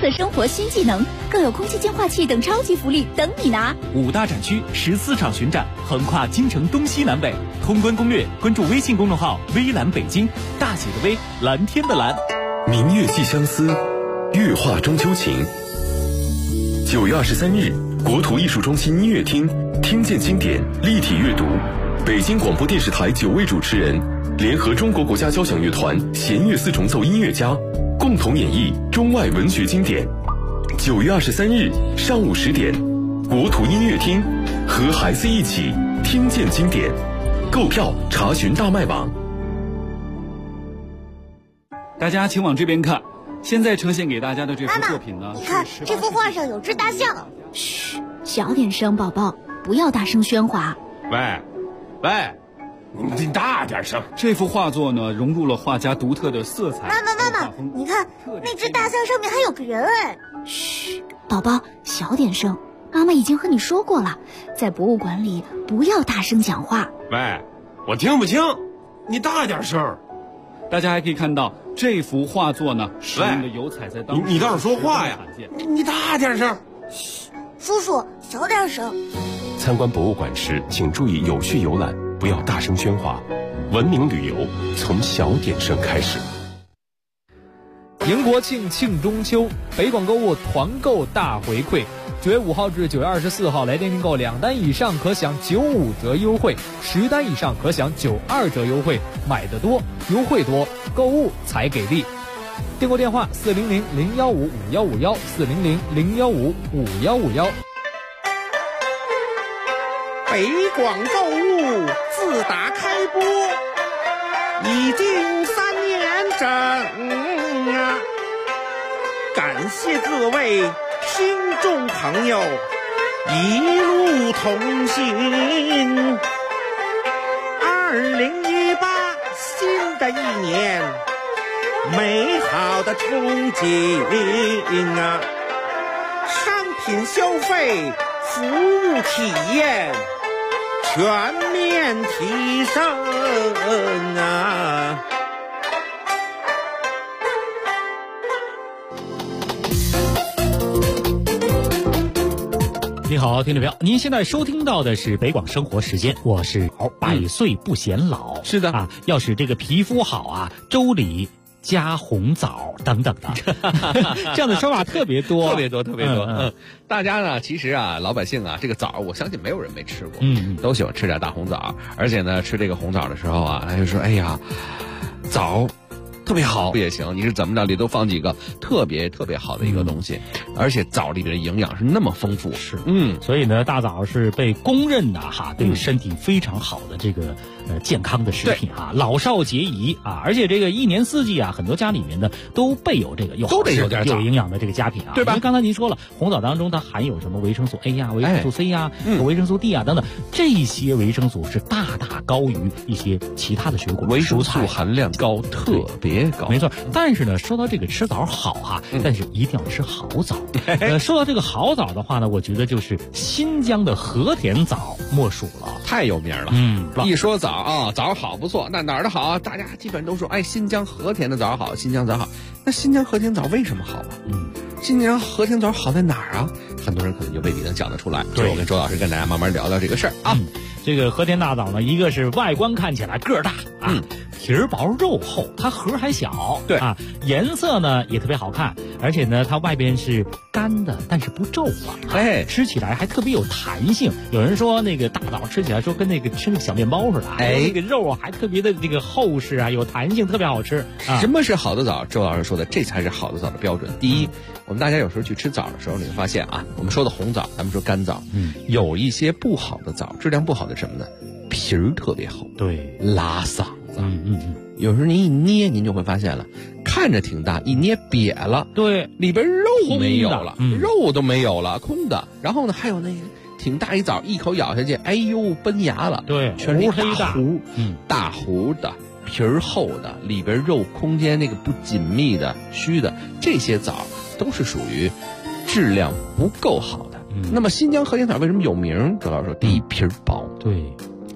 色生活新技能，更有空气净化器等超级福利等你拿。 5大展区14场巡展，横跨京城东西南北。通关攻略，关注微信公众号“微蓝北京”，大写的微，蓝天的蓝。 明月系相思，月画中秋情。9月23日，国土艺术中心音乐厅，听见经典立体阅读，北京广播电视台9位主持人联合中国国家交响乐团弦乐四重奏音乐家，共同演绎中外文学经典。9月23日上午10点，国土音乐厅，和孩子一起听见经典。购票查询大麦网。 大家请往这边看，现在呈现给大家的这幅作品呢， 你看这幅画上有只大象。 嘘，小点声，宝宝，不要大声喧哗。 喂，你大点声。 这幅画作呢，融入了画家独特的色彩。 妈妈，你看那只大象上面还有个人哎。 嘘，宝宝，小点声。妈妈已经和你说过了，在博物馆里不要大声讲话。 喂，我听不清，你大点声。 大家还可以看到这幅画作呢，使用的油彩在当时你倒是说话呀！你大点声。 嘘，叔叔小点声。 参观博物馆时，请注意有序游览，不要大声喧哗。文明旅游从小点声开始。 迎国庆，庆中秋，北广购物团购大回馈。9月5号至9月24号，来电订购2单以上可享95折优惠，10单以上可享92折优惠。买得多，优惠多，购物才给力。订购电话400-015-5151，400-015-5151。 北广购物自打开播已经3年整啊！感谢各位听众朋友一路同行。2018新的一年，美好的憧憬啊！商品消费，服务体验全面提升啊！ 你好，听众朋友，您现在收听到的是北广生活时间，我是百岁不显老。 是的啊，要使这个皮肤好啊，粥里加红枣等等的，这样的说法特别多， 特别多。大家呢，其实啊，老百姓啊，这个枣，我相信没有人没吃过，都喜欢吃点大红枣。而且呢，吃这个红枣的时候啊，他就说，哎呀，枣特别好也行，你是怎么着里都放几个特别好的一个东西，而且枣里边的营养是那么丰富， 是，所以呢，大枣是被公认的对身体非常好的这个健康的食品老少皆宜啊，而且这个一年四季啊，很多家里面的都备有这个都得有点有营养的这个佳品啊， 对吧？ 因为刚才您说了，红枣当中它含有什么维生素 A 呀、维生素 C 呀、维生素 D 啊等等，这些维生素是大高于一些其他的水果， 维生素含量高，特别高。 没错，但是呢，说到这个吃枣好但是一定要吃好枣。说到这个好枣的话呢，我觉得就是新疆的和田枣莫属了， 太有名了。一说枣啊，枣好不错，那哪儿的好？大家基本都说，哎，新疆和田的枣好，新疆枣好。那新疆和田枣为什么好啊？新疆和田枣好在哪儿啊？很多人可能就未必能讲得出来。所以我跟周老师跟大家慢慢聊聊这个事儿啊。 这个和田大枣呢，一个是外观看起来个儿大皮儿薄肉厚，它核还小， 对颜色呢也特别好看，而且呢它外边是干的，但是不皱吧，吃起来还特别有弹性。有人说那个大枣吃起来说跟那个吃那个小面包似的，那个肉还特别的这个厚实啊，有弹性，特别好吃。 什么是好的枣？周老师说的，这才是好的枣的标准。第一，我们大家有时候去吃枣的时候，你会发现啊，我们说的红枣，咱们说干枣，有一些不好的枣，质量不好的什么呢？皮儿特别厚， 对， 拉嗓子。有时候您一捏，您就会发现了，看着挺大，一捏瘪了， 对， 里边肉没有了，肉都没有了，空的。然后呢，还有那个挺大一枣，一口咬下去，哎呦，崩牙了， 对， 全是大糊的，皮儿厚的，里边肉空间那个不紧密的、虚的，这些枣都是属于质量不够好的。那么新疆和田枣为什么有名？周老师说，第一，皮儿薄， 对。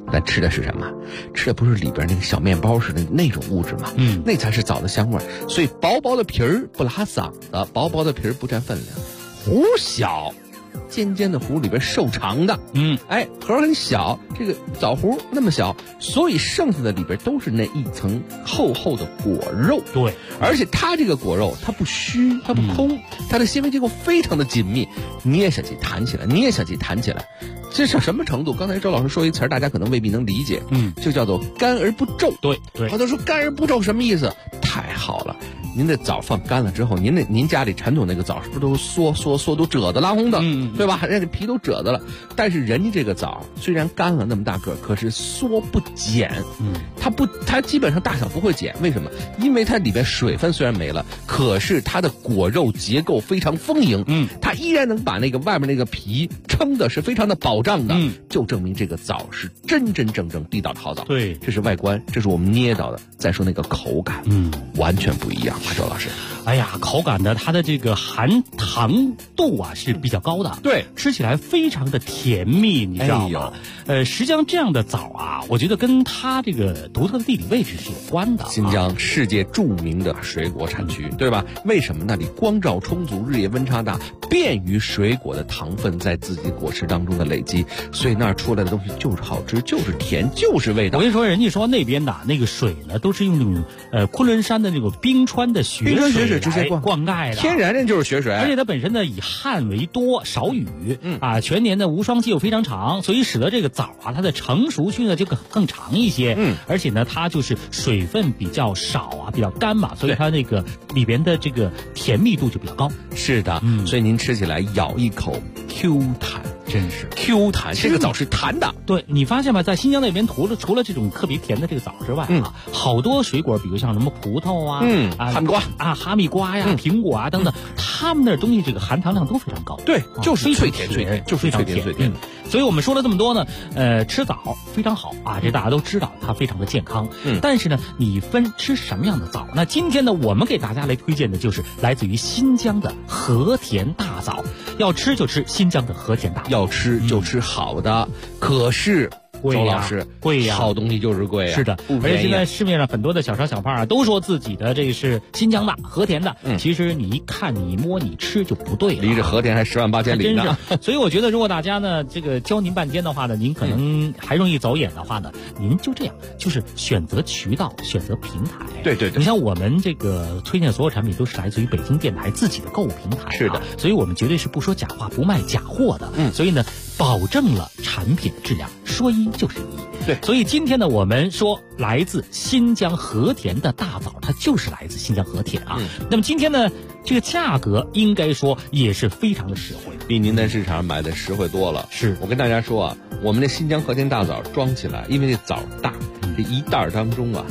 咱吃的是什么？吃的不是里边那个小面包似的那种物质吗？那才是枣的香味。所以薄薄的皮儿不拉嗓子，薄薄的皮儿不占分量，核小，尖尖的核里边瘦长的，核很小，这个枣核那么小，所以剩下的里边都是那一层厚厚的果肉。 对， 而且它这个果肉它不虚，它不空，它的纤维结构非常的紧密，捏下去弹起来，捏下去弹起来。这是什么程度？刚才周老师说一词儿，大家可能未必能理解，就叫做干而不皱。 对， 好多说干而不皱什么意思？太好了，您的枣放干了之后，您家里传统那个枣是不是都缩都褶子拉红的，对吧？那个皮都褶子了。但是人家这个枣虽然干了那么大个，可是缩不减，它基本上大小不会减。为什么？因为它里边水分虽然没了，可是它的果肉结构非常丰盈，它依然能把那个外面那个皮撑的是非常的保障的，就证明这个枣是真真正正地道的好枣。 对， 这是外观，这是我们捏到的。再说那个口感，完全不一样啊，周老师。 哎呀，口感呢，它的这个含糖度啊是比较高的， 对， 吃起来非常的甜蜜，你知道吗？实际上这样的枣啊，我觉得跟它这个独特的地理位置是有关的。 新疆世界著名的水果产区，对吧？为什么那里光照充足，日夜温差大，便于水果的糖分在自己果实当中的累积，所以那儿出来的东西就是好吃，就是甜，就是味道。 我跟你说，人家说那边的那个水呢，都是用那种昆仑山的那种冰川的雪水直接灌溉的， 天然的就是雪水， 而且它本身呢以旱为多，少雨，全年的无霜期又非常长，所以使得这个枣啊，它的成熟期呢就更长一些，而且呢它就是水分比较少啊，比较干嘛，所以它那个里边的这个甜蜜度就比较高。 是的，所以您吃起来咬一口 Q 弹。真是 Q 弹，这个枣是弹的。 对，你发现吗？在新疆那边，除了这种特别甜的这个枣之外好多水果，比如像什么葡萄啊， 哈密瓜啊，哈密瓜呀，苹果啊等等，他们那东西这个含糖量都非常高。 对，就是脆甜，就是非常甜。 所以我们说了这么多呢，吃枣非常好啊，这大家都知道，它非常的健康。但是呢，你分吃什么样的枣？那今天呢，我们给大家来推荐的就是来自于新疆的和田大枣。要吃就吃新疆的和田大枣， 要吃就吃好的。可是周老师， 贵呀， 好东西就是贵呀。 是的，而且现在市面上很多的小商小贩啊，都说自己的这个是新疆的和田的，其实你一看、你摸、你吃就不对了， 离着和田还10万8千里呢。 所以我觉得，如果大家呢这个教您半天的话呢，您可能还容易走眼的话呢，您就这样，就是选择渠道，选择平台。 对， 你像我们这个推荐的所有产品都是来自于北京电台自己的购物平台， 是的， 所以我们绝对是不说假话、不卖假货的。所以呢，保证了产品质量，说一就是一。 对， 所以今天呢，我们说来自新疆和田的大枣，它就是来自新疆和田啊。那么今天呢，这个价格应该说也是非常的实惠， 比您在市场上买的实惠多了。 是我跟大家说啊，我们的新疆和田大枣装起来，因为这枣大，这一袋当中啊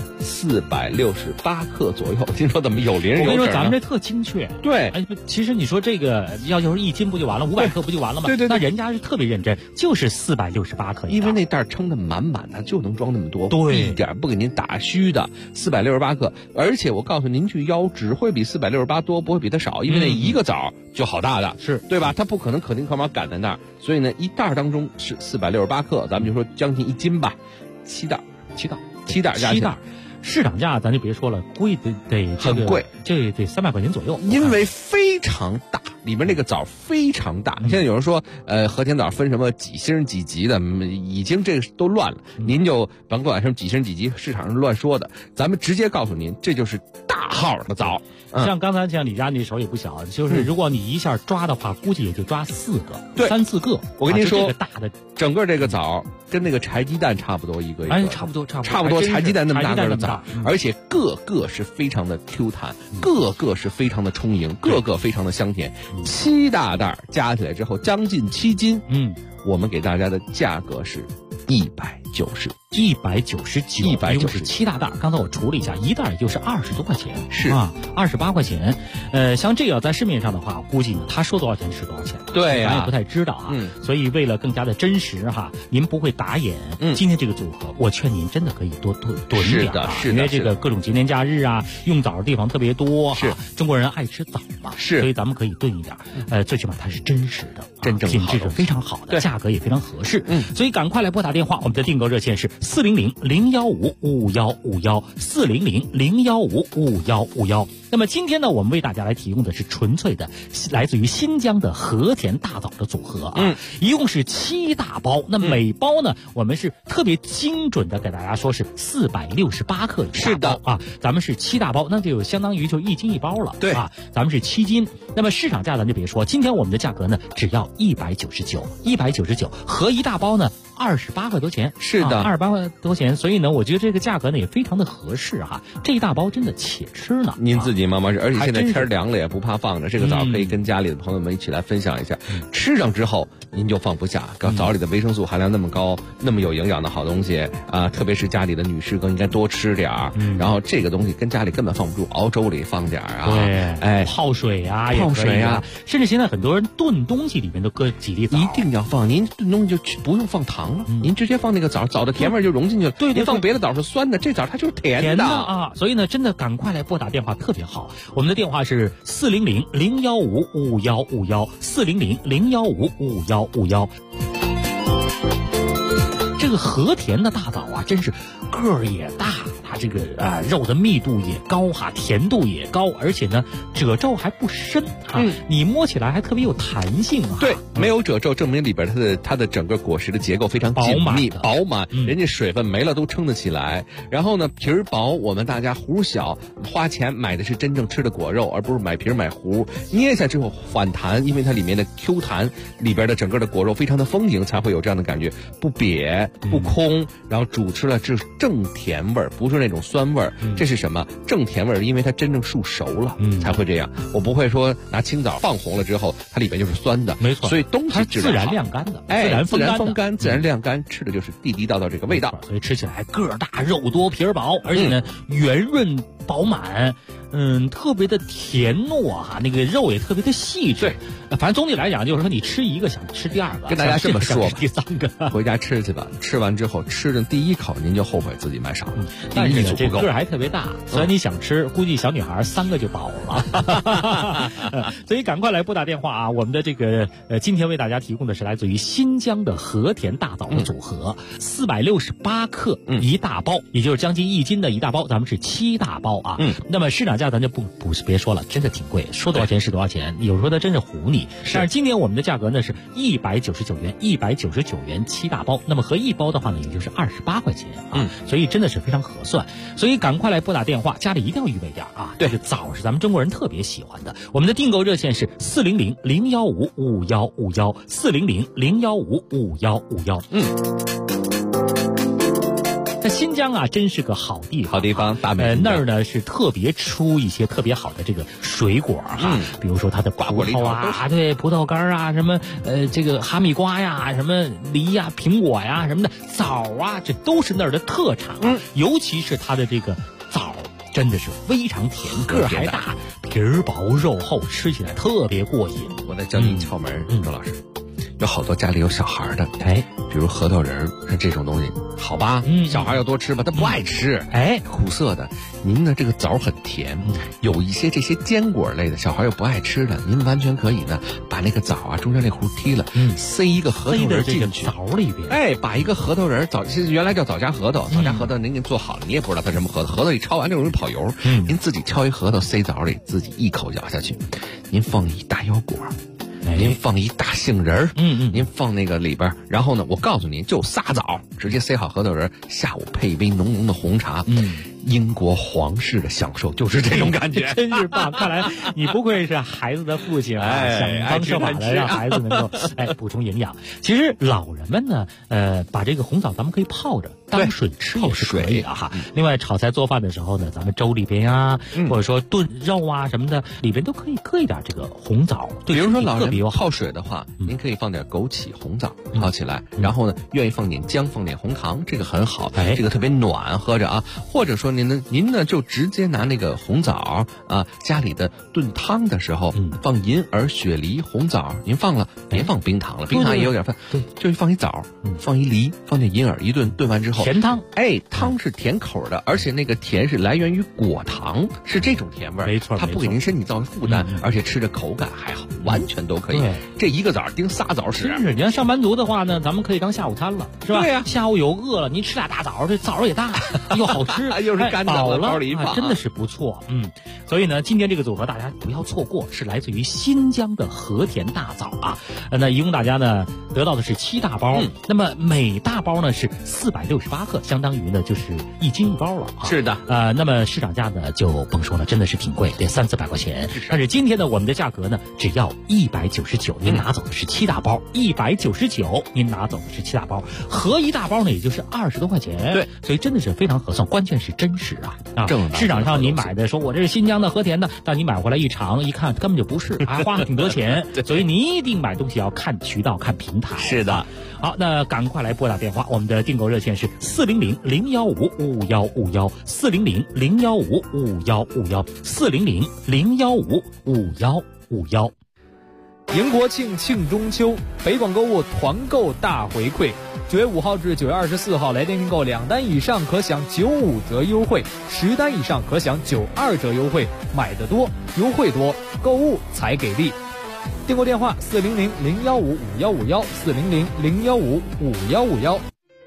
468克左右。听说怎么有零有整？ 我跟你说，咱们这特精确。 对， 其实你说这个要是1斤不就完了，500克不就完了吗？ 对， 那人家是特别认真，就是468克。 因为那袋撑得满满的，就能装那么多， 对， 一点不给您打虚的，468克。而且我告诉您，去腰只会比468多，不会比它少，因为那一个枣就好大的， 是对吧？它不可能可丁可卯赶在那儿，所以呢，一袋当中是468克，咱们就说将近1斤吧，7袋加起来。 市场价咱就别说了，贵得很贵， 这得300块钱左右， 因为非常大，里面那个枣非常大。现在有人说，和田枣分什么几星几级的，已经这个都乱了。您就甭管什么几星几级，市场上乱说的，咱们直接告诉您，这就是大号的枣。 像刚才像李佳，你手也不小，就是如果你一下抓的话，估计也就抓4个， 对 ，3、4个。 我跟您说， 这个大的整个这个枣跟那个柴鸡蛋差不多一个， 差不多， 柴鸡蛋那么大个的枣，而且个个是非常的 Q 弹，个个是非常的充盈，个个非常的香甜。7大袋加起来之后将近7斤，我们给大家的价格是199 199，一共是7大袋。刚才我除了一下，一袋也就是20多块钱， 是啊，28块钱。像这个在市面上的话，估计他说多少钱是多少钱。 对呀， 咱也不太知道啊。所以为了更加的真实哈，您不会打眼。今天这个组合，我劝您真的可以多囤点啊，因为这个各种节年假日啊，用枣的地方特别多。 是中国人爱吃枣嘛， 是， 所以咱们可以炖一点。最起码它是真实的， 真正品质是非常好的，价格也非常合适。所以赶快来拨打电话，我们的订购热线是400-015-5151，400-015-5151。那么今天呢，我们为大家来提供的是纯粹的来自于新疆的和田大枣的组合啊，一共是7大包。那每包呢，我们是特别精准的给大家说是468克一大包。 是的啊，咱们是7大包，那就相当于就1斤1包了。 对啊，咱们是7斤。那么市场价咱就别说，今天我们的价格呢只要199，合一大包呢28块多钱。 是的 ，28块多钱。所以呢，我觉得这个价格呢也非常的合适哈。这一大包真的且吃呢。 您自己慢慢吃，而且现在天凉了也不怕放着，这个枣可以跟家里的朋友们一起来分享一下。吃上之后您就放不下，枣里的维生素含量那么高，那么有营养的好东西啊，特别是家里的女士更应该多吃点儿。然后这个东西跟家里根本放不住，熬粥里放点儿啊， 对，泡水啊， 泡水啊， 甚至现在很多人炖东西里面都搁几粒枣， 一定要放。您炖东西就不用放糖了，您直接放那个枣的甜味就融进去了。对，您放别的枣是酸的，这枣它就是甜的啊。所以呢，真的赶快来拨打电话特别好，我们的电话是400-015-5151，400-015-5151。这个和田的大枣啊，真是个儿也大，它这个肉的密度也高哈，甜度也高，而且呢褶皱还不深啊，你摸起来还特别有弹性啊。 对，没有褶皱，证明里边它的整个果实的结构非常紧密饱满，人家水分没了都撑得起来。然后呢，皮儿薄，我们大家核小，花钱买的是真正吃的果肉，而不是买皮买核。捏下之后反弹，因为它里面的 Q 弹，里边的整个的果肉非常的丰盈，才会有这样的感觉，不瘪不空，然后煮吃了这是正甜味儿，不是那种酸味儿。这是什么？正甜味儿，因为它真正熟了才会这样。我不会说拿青枣放红了之后，它里面就是酸的， 没错。 所以东西自然晾干的， 自然风干，自然晾干，吃的就是地地道道这个味道。 所以吃起来个儿大、肉多、皮儿薄，而且呢圆润饱满。特别的甜糯哈，那个肉也特别的细致。反正总体来讲，就是说你吃一个想吃第二个， 跟大家这么说吧， 第三个回家吃去吧。吃完之后吃的第一口，您就后悔自己买少了。 但是这个儿还特别大，虽然你想吃，估计小女孩3个就饱了。所以赶快来拨打电话啊！我们的这个今天为大家提供的是来自于新疆的和田大枣的组合，468克一大包，也就是将近1斤的一大包，咱们是7大包啊。那么市场价咱就别说了，真的挺贵，说多少钱是多少钱，有时候它真是唬你。但是今年我们的价格呢是199元，199元7大包，那么合一包的话呢，也就是28块钱啊，所以真的是非常合算。所以赶快来拨打电话，家里一定要预备点啊。这个枣是咱们中国人特别喜欢的。我们的订购热线是400-015-5151，400-015-5151。那新疆啊，真是个好地方， 好地方，大美。 那儿呢是特别出一些特别好的这个水果哈，比如说它的葡萄啊，对，葡萄干啊，什么这个哈密瓜呀，什么梨呀、苹果呀什么的，枣啊，这都是那儿的特产。尤其是它的这个枣，真的是非常甜，个儿还大，皮儿薄肉厚，吃起来特别过瘾。 我再教您窍门，周老师。有好多家里有小孩的，比如核桃仁像这种东西，好吧，小孩要多吃吧，他不爱吃，苦涩的。您呢，这个枣很甜，有一些这些坚果类的，小孩又不爱吃的，您完全可以呢，把那个枣啊中间那核剔了，塞一个核桃仁进去， 枣里边， 把一个核桃仁原来叫枣夹核桃，枣夹核桃您给做好了，你也不知道它什么核桃，核桃一焯完就容易跑油，您自己敲一核桃塞枣里，自己一口咬下去，您放一大腰果。您放一大杏仁儿，您放那个里边，然后呢，我告诉您，就仨枣，直接塞好核桃仁，下午配一杯浓浓的红茶，英国皇室的享受就是这种感觉， 真是棒！看来你不愧是孩子的父亲啊，想方设法的让孩子能够补充营养。其实老人们呢，把这个红枣咱们可以泡着当水吃也是可以的哈。另外炒菜做饭的时候呢，咱们粥里边呀，或者说炖肉啊什么的，里边都可以搁一点这个红枣。 比如说老人泡水的话，您可以放点枸杞、红枣泡起来，然后呢，愿意放点姜、放点红糖，这个很好，这个特别暖，喝着啊。或者说您呢就直接拿那个红枣啊，家里的炖汤的时候放银耳、雪梨、红枣，您放了别放冰糖了，冰糖也有点饭，就是放一枣，放一梨，放点银耳，一炖完之后甜汤， 汤是甜口的，而且那个甜是来源于果糖，是这种甜味儿， 没错， 它不给您身体造成负担，而且吃着口感还好，完全都可以。这一个枣盯仨枣使。 真是，你要上班族的话呢，咱们可以当下午餐了，是吧？ 对呀， 下午有饿了，你吃俩大枣，这枣也大，又好吃， 又是干的， 饱了，里真的是不错。所以呢，今天这个组合大家不要错过，是来自于新疆的和田大枣啊。那一共大家呢得到的是7大包，那么每大包呢是468克，相当于呢就是1斤1包了啊。 是的， 那么市场价呢就甭说了，真的是挺贵，得300-400块钱。但是今天呢，我们的价格呢只要199，您拿走的是7大包，199，您拿走的是7大包，合一大包呢也就是20多块钱。 对， 所以真的是非常合算，关键是真实啊！市场上你买的说我这是新疆的和田的，但你买回来一尝一看根本就不是，还花了挺多钱。所以你一定买东西要看渠道、看平台。 是的。 好，那赶快来拨打电话，我们的订购热线是400-015-5151，400-015-5151，400-015-5151。 迎国庆，庆中秋，北广购物团购大回馈，9月5号至9月24号，来电订购2单以上可享95折优惠，10单以上可享92折优惠，买得多，优惠多，购物才给力。订购电话400-015-5151，400-015-5151。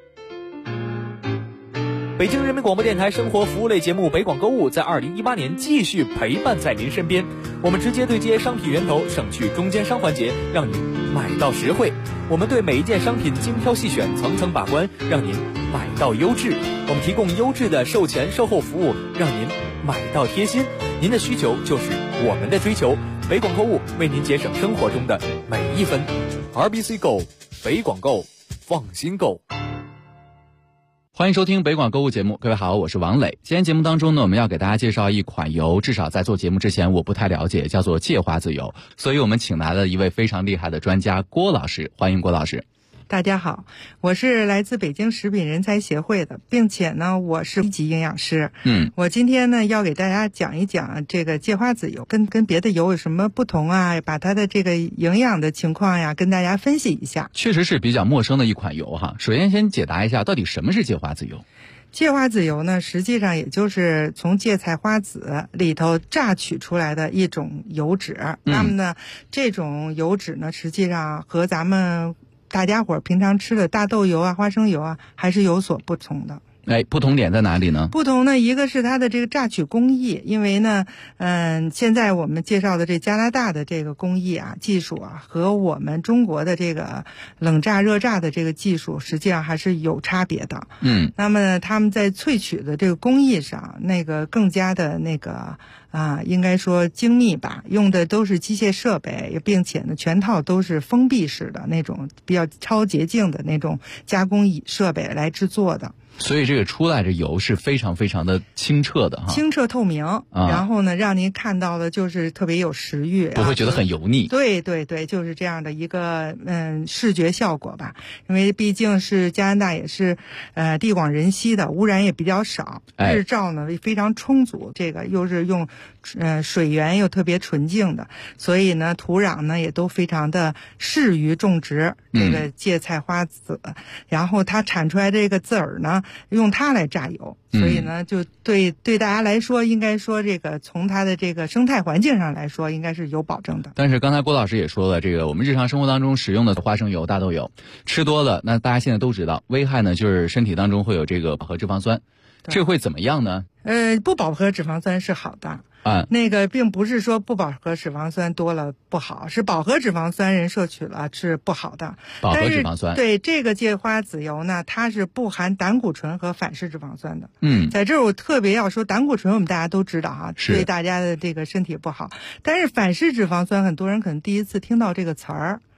北京人民广播电台生活服务类节目《北广购物》在2018年继续陪伴在您身边。我们直接对接商品源头，省去中间商环节，让您买到实惠。我们对每一件商品精挑细选，层层把关，让您买到优质。我们提供优质的售前售后服务，让您买到贴心。您的需求就是我们的追求。北广购物为您节省生活中的每一分。RBC Go， 北广购，放心购。 欢迎收听北广购物节目，各位好，我是王磊。今天节目当中呢，我们要给大家介绍一款油，至少在做节目之前我不太了解，叫做芥花籽油，所以我们请来了一位非常厉害的专家郭老师，欢迎郭老师。 大家好，我是来自北京食品人才协会的，并且呢我是1级营养师。我今天呢要给大家讲一讲这个芥花籽油跟别的油有什么不同啊，把它的这个营养的情况呀跟大家分析一下。 确实是比较陌生的一款油哈。首先解答一下到底什么是芥花籽油。 芥花籽油呢，实际上也就是从芥菜花籽里头榨取出来的一种油脂。那么呢，这种油脂呢，实际上和咱们大家伙平常吃的大豆油啊、花生油啊，还是有所不同的。 不同点在哪里呢？ 不同呢，一个是它的这个榨取工艺，因为呢，现在我们介绍的这加拿大的这个工艺啊、技术啊，和我们中国的这个冷榨、热榨的这个技术，实际上还是有差别的。那么呢，他们在萃取的这个工艺上，那个更加的那个应该说精密吧，用的都是机械设备，并且呢，全套都是封闭式的那种比较超洁净的那种加工设备来制作的。 所以这个出来这油是非常非常的清澈的哈， 清澈透明，然后呢，让您看到的就是特别有食欲， 不会觉得很油腻。 对对对，就是这样的一个视觉效果吧。因为毕竟是加拿大也是地广人稀的，污染也比较少，日照呢非常充足，这个又是用水源又特别纯净的，所以呢土壤呢也都非常的适于种植这个芥菜花籽，然后它产出来这个籽儿呢，用它来榨油，所以呢就对大家来说，应该说这个从它的这个生态环境上来说，应该是有保证的。 但是刚才郭老师也说了，这个我们日常生活当中使用的花生油、大豆油吃多了，那大家现在都知道危害呢，就是身体当中会有这个饱和脂肪酸，这会怎么样呢？ 不饱和脂肪酸是好的。那个并不是说不饱和脂肪酸多了不好，是饱和脂肪酸人摄取了是不好的。 饱和脂肪酸， 对这个芥花籽油呢，它是不含胆固醇和反式脂肪酸的。在这儿我特别要说，胆固醇我们大家都知道哈，对大家的这个身体不好。但是反式脂肪酸，很多人可能第一次听到这个词儿。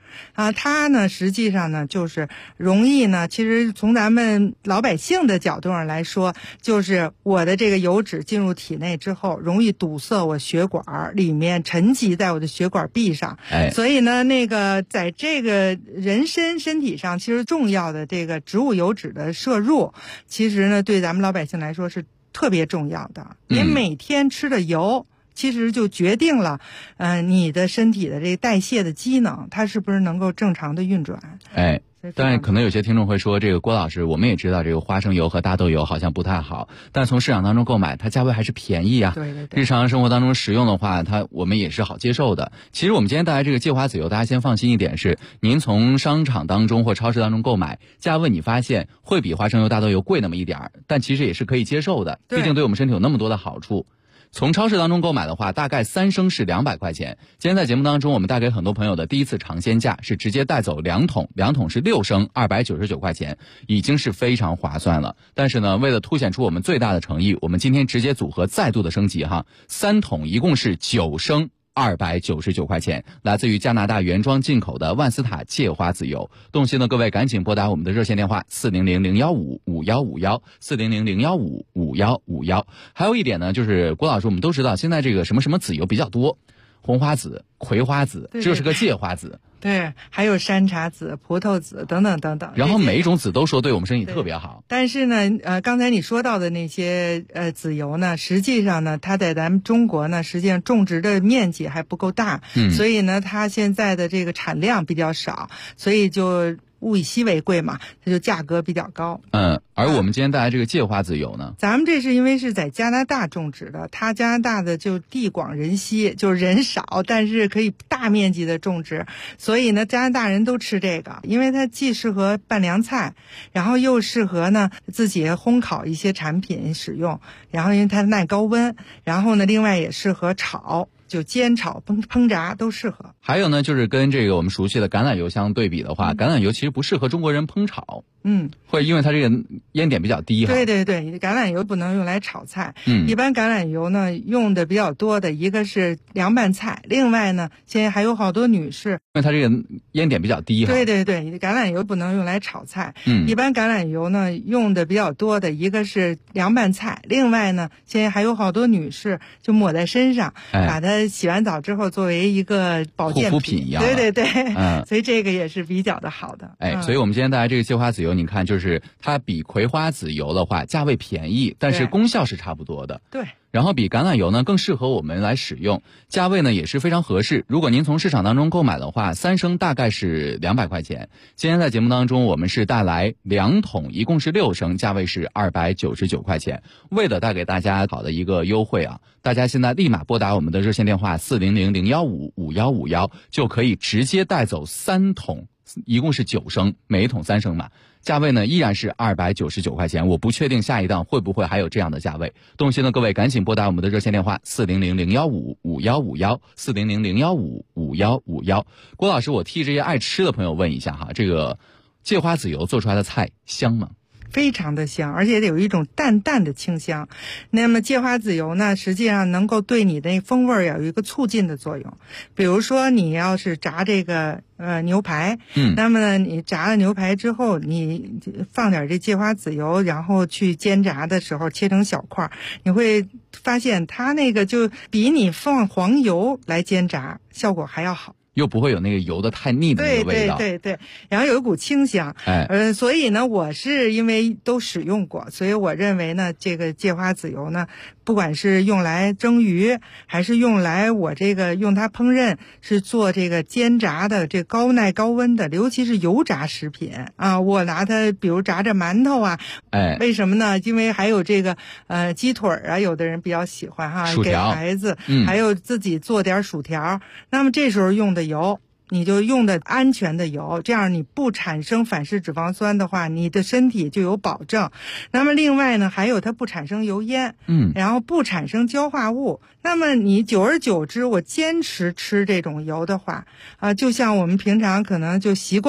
啊，它呢实际上呢就是容易呢，其实从咱们老百姓的角度上来说，就是我的这个油脂进入体内之后，容易堵塞我血管里面，沉积在我的血管壁上。所以呢，那个在这个人身体上，其实重要的这个植物油脂的摄入，其实呢对咱们老百姓来说是特别重要的。你每天吃的油，其实就决定了，你的身体的这个代谢的机能，它是不是能够正常的运转。 但是可能有些听众会说，这个郭老师，我们也知道这个花生油和大豆油好像不太好，但从市场当中购买，它价位还是便宜啊。 对， 日常生活当中使用的话，我们也是好接受的。其实我们今天带来这个芥花籽油，大家先放心一点是，您从商场当中或超市当中购买，价位你发现会比花生油、大豆油贵那么一点儿，但其实也是可以接受的，毕竟对我们身体有那么多的好处。从超市当中购买的话，大概3升是200块钱。今天在节目当中，我们带给很多朋友的第一次尝鲜价是直接带走2桶，2桶是6升，299块钱，已经是非常划算了。但是呢，为了凸显出我们最大的诚意，我们今天直接组合再度的升级哈，3桶一共是9升。299块钱，来自于加拿大原装进口的万斯塔芥花籽油。动心的各位赶紧拨打我们的热线电话400-015-5151，400-015-5151。还有一点呢，就是郭老师，我们都知道现在这个什么籽油比较多，红花籽、葵花籽，这就是个芥花籽。 对，还有山茶籽、葡萄籽等等等等。 然后每一种籽都说对我们身体特别好。 但是呢，刚才你说到的那些籽油呢，实际上呢，它在咱们中国呢，实际上种植的面积还不够大，所以呢，它现在的这个产量比较少，所以就物以稀为贵嘛，它就价格比较高。 而我们今天带来这个芥花籽油呢， 咱们这是因为是在加拿大种植的，它加拿大的就地广人稀，就是人少，但是可以大面积的种植，所以呢，加拿大人都吃这个，因为它既适合拌凉菜，然后又适合呢自己烘烤一些产品使用，然后因为它耐高温，然后呢，另外也适合炒。就煎炒烹炸都适合。 还有呢，就是跟这个我们熟悉的橄榄油相对比的话，橄榄油其实不适合中国人烹炒。会因为它这个烟点比较低哈。 对，橄榄油不能用来炒菜。一般橄榄油呢用的比较多的一个是凉拌菜，另外呢现在还有好多女士， 因为它这个烟点比较低哈。 对，橄榄油不能用来炒菜。一般橄榄油呢用的比较多的一个是凉拌菜，另外呢现在还有好多女士就抹在身上，把它洗完澡之后作为一个保健护肤品一样。 对，所以这个也是比较的好的。 所以我们今天带来这个芥花籽油，你看就是它比葵花籽油的话价位便宜，但是功效是差不多的。 对。 然后比橄榄油呢更适合我们来使用，价位呢也是非常合适。如果您从市场当中购买的话，3升大概是200块钱。今天在节目当中我们是带来2桶，一共是6升，价位是299块钱。为了带给大家好的一个优惠啊，大家现在立马拨打我们的热线电话400-015-5151，就可以直接带走3桶，一共是9升，每一桶3升嘛。价位呢依然是299块钱，我不确定下一档会不会还有这样的价位。动心的各位赶紧拨打我们的热线电话400-015-5151，400-015-5151。郭老师，我替这些爱吃的朋友问一下哈，这个芥花籽油做出来的菜香吗？ 非常的香，而且有一种淡淡的清香。那么芥花籽油呢，实际上能够对你的风味有一个促进的作用。比如说你要是炸这个牛排，那么呢你炸了牛排之后，你放点这芥花籽油，然后去煎炸的时候切成小块，你会发现它那个就比你放黄油来煎炸效果还要好。 又不会有那个油的太腻的那个味道。 对，然后有一股清香。所以呢，我是因为都使用过，所以我认为呢，这个芥花籽油呢，不管是用来蒸鱼，还是用来我这个用它烹饪，是做这个煎炸的这高耐高温的，尤其是油炸食品啊，我拿它比如炸着馒头啊，为什么呢？因为还有这个鸡腿啊，有的人比较喜欢哈，给孩子，还有自己做点薯条，那么这时候用的油，你就用的安全的油，这样你不产生反式脂肪酸的话，你的身体就有保证。那么另外呢，还有它不产生油烟，然后不产生焦化物。那么你久而久之，我坚持吃这种油的话，就像我们平常可能就习惯了。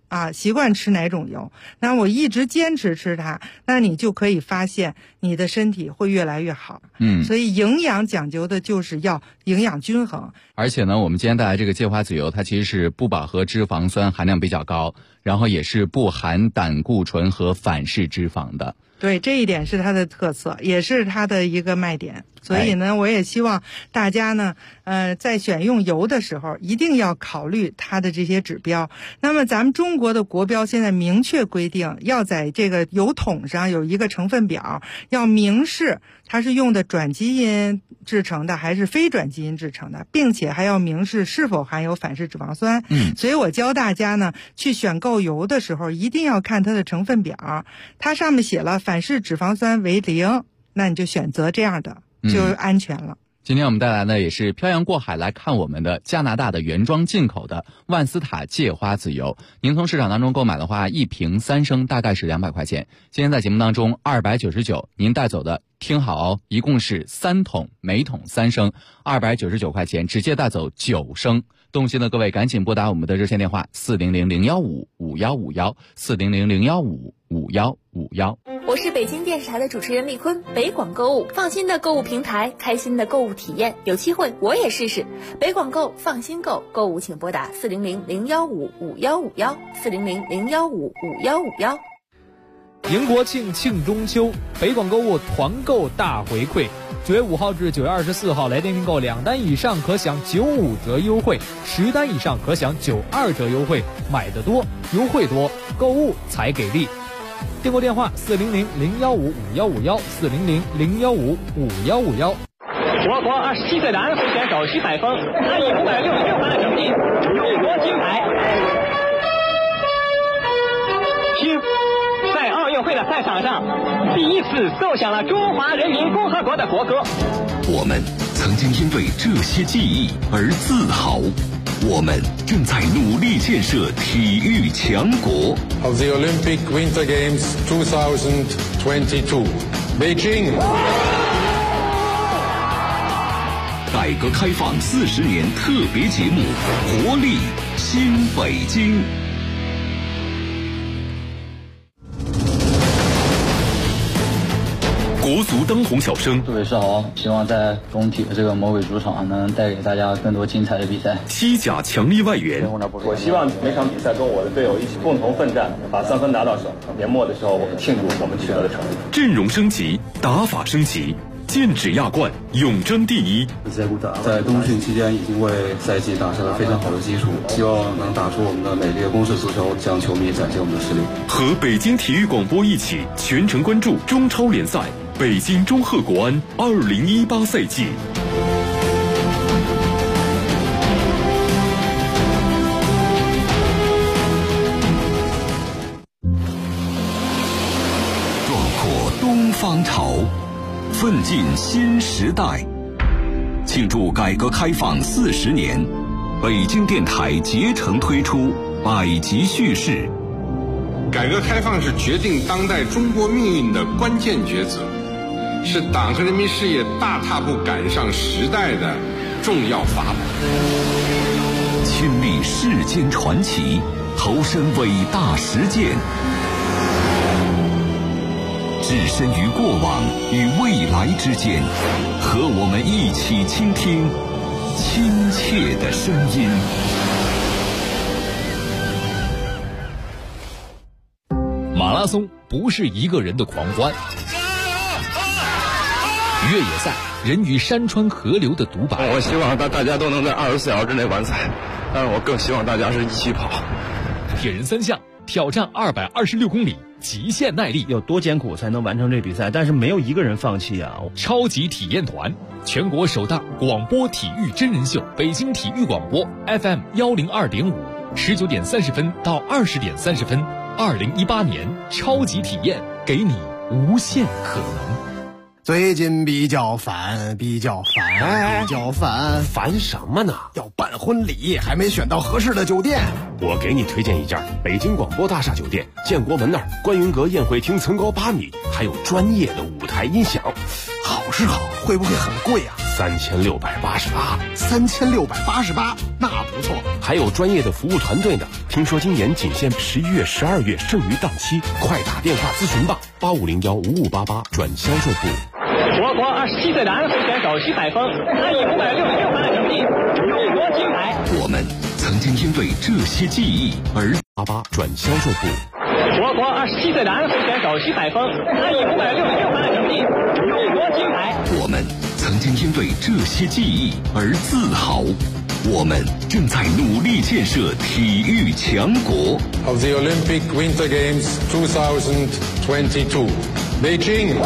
习惯吃哪种油，那我一直坚持吃它，那你就可以发现你的身体会越来越好。所以营养讲究的就是要营养均衡。 而且呢，我们今天带来这个芥花籽油，它其实是不饱和脂肪酸含量比较高，然后也是不含胆固醇和反式脂肪的。 对，这一点是它的特色，也是它的一个卖点。所以呢，我也希望大家呢，在选用油的时候，一定要考虑它的这些指标。那么咱们中国的国标现在明确规定，要在这个油桶上有一个成分表，要明示它是用的转基因制成的还是非转基因制成的，并且还要明示是否含有反式脂肪酸。所以我教大家呢，去选购油的时候，一定要看它的成分表，它上面写了反式脂肪酸为0，那你就选择这样的，就安全了。 今天我们带来的也是漂洋过海来看我们的加拿大的原装进口的万斯塔芥花籽油。您从市场当中购买的话，1瓶3升大概是200块钱。今天在节目当中299，您带走的听好哦，一共是3桶，每桶3升，299块钱，直接带走9升。动心的各位赶紧拨打我们的热线电话400-015-5151，400-015-5151。 我是北京电视台的主持人丽坤，北广购物，放心的购物平台，开心的购物体验，有机会我也试试。北广购，放心购，购物请拨打400-015-5151，400-015-5151。 迎国庆，庆中秋，北广购物团购大回馈，9月5号至9月24号来电订购2单以上可享95折优惠，10单以上可享92折优惠，买得多，优惠多，购物才给力。订购电话400-015-5151，400-015-5151。 我国27岁的安徽选手徐海峰，他以566分的成绩荣夺金牌。听，在奥运会的赛场上，第一次奏响了中华人民共和国的国歌。 我们曾经因为这些记忆而自豪。我们正在努力建设体育强国。 Of the Olympic Winter Games 2022, Beijing. 改革开放40年特别节目，活力新北京。国足当红小生， 各位是好，希望在中体的这个魔鬼主场能带给大家更多精彩的比赛。 西甲强力外援， 我希望每场比赛跟我的队友一起共同奋战，把3分拿到手。年末的时候，我们庆祝我们取得的成绩。 阵容升级，打法升级，剑指亚冠，永争第一。 在冬训期间已经为赛季打下了非常好的基础，希望能打出我们的美丽的攻势足球，向球迷展现我们的实力。 和北京体育广播一起全程关注中超联赛。北京中赫国安2018赛季。壮阔东方潮，奋进新时代。庆祝改革开放40年，北京电台竭诚推出百集叙事。 改革开放是决定当代中国命运的关键抉择，是党和人民事业大踏步赶上时代的重要法宝。 亲历世间传奇，投身伟大实践，置身于过往与未来之间，和我们一起倾听亲切的声音。 马拉松不是一个人的狂欢，越野赛人与山川河流的独白。 我希望大家都能在24小时之内完赛，但是我更希望大家是一起跑。 铁人3项挑战226公里，极限耐力， 有多艰苦才能完成这比赛？但是没有一个人放弃啊！ 超级体验团，全国首档广播体育真人秀，北京体育广播 FM 102.5，19点30分到20点30分，2018年超级体验，给你无限可能。 最近比较烦， 烦什么呢？ 要办婚礼，还没选到合适的酒店。 我给你推荐一家北京广播大厦酒店，建国门那儿观云阁宴会厅层高8米，还有专业的舞台音响。 好是好，会不会很贵啊？ 3688，那不错。 还有专业的服务团队呢。听说今年仅限11月、12月剩余档期，快打电话咨询吧，85015588转销售部。 我国27岁男会选手徐海峰，他以566分的成绩勇夺金牌。 我们曾经因为这些记忆而88转销售部。 我国27岁男会选手徐海峰，他以566分的成绩勇夺金牌。 我们曾经因为这些记忆而自豪。我们正在努力建设体育强国。 Of the Olympic Winter Games 2022, Beijing.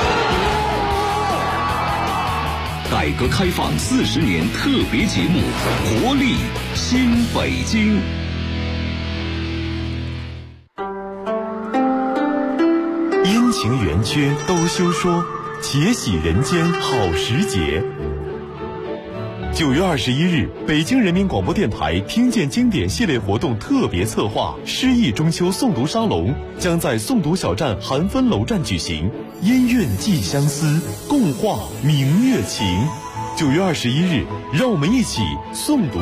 改革开放40年特别节目，活力新北京。阴晴圆缺都休说，且喜人间好时节。9月21日，北京人民广播电台听见经典系列活动特别策划诗意中秋诵读沙龙将在诵读小站韩芬楼站举行，音韵寄相思，共话明月情。9月21日，让我们一起诵读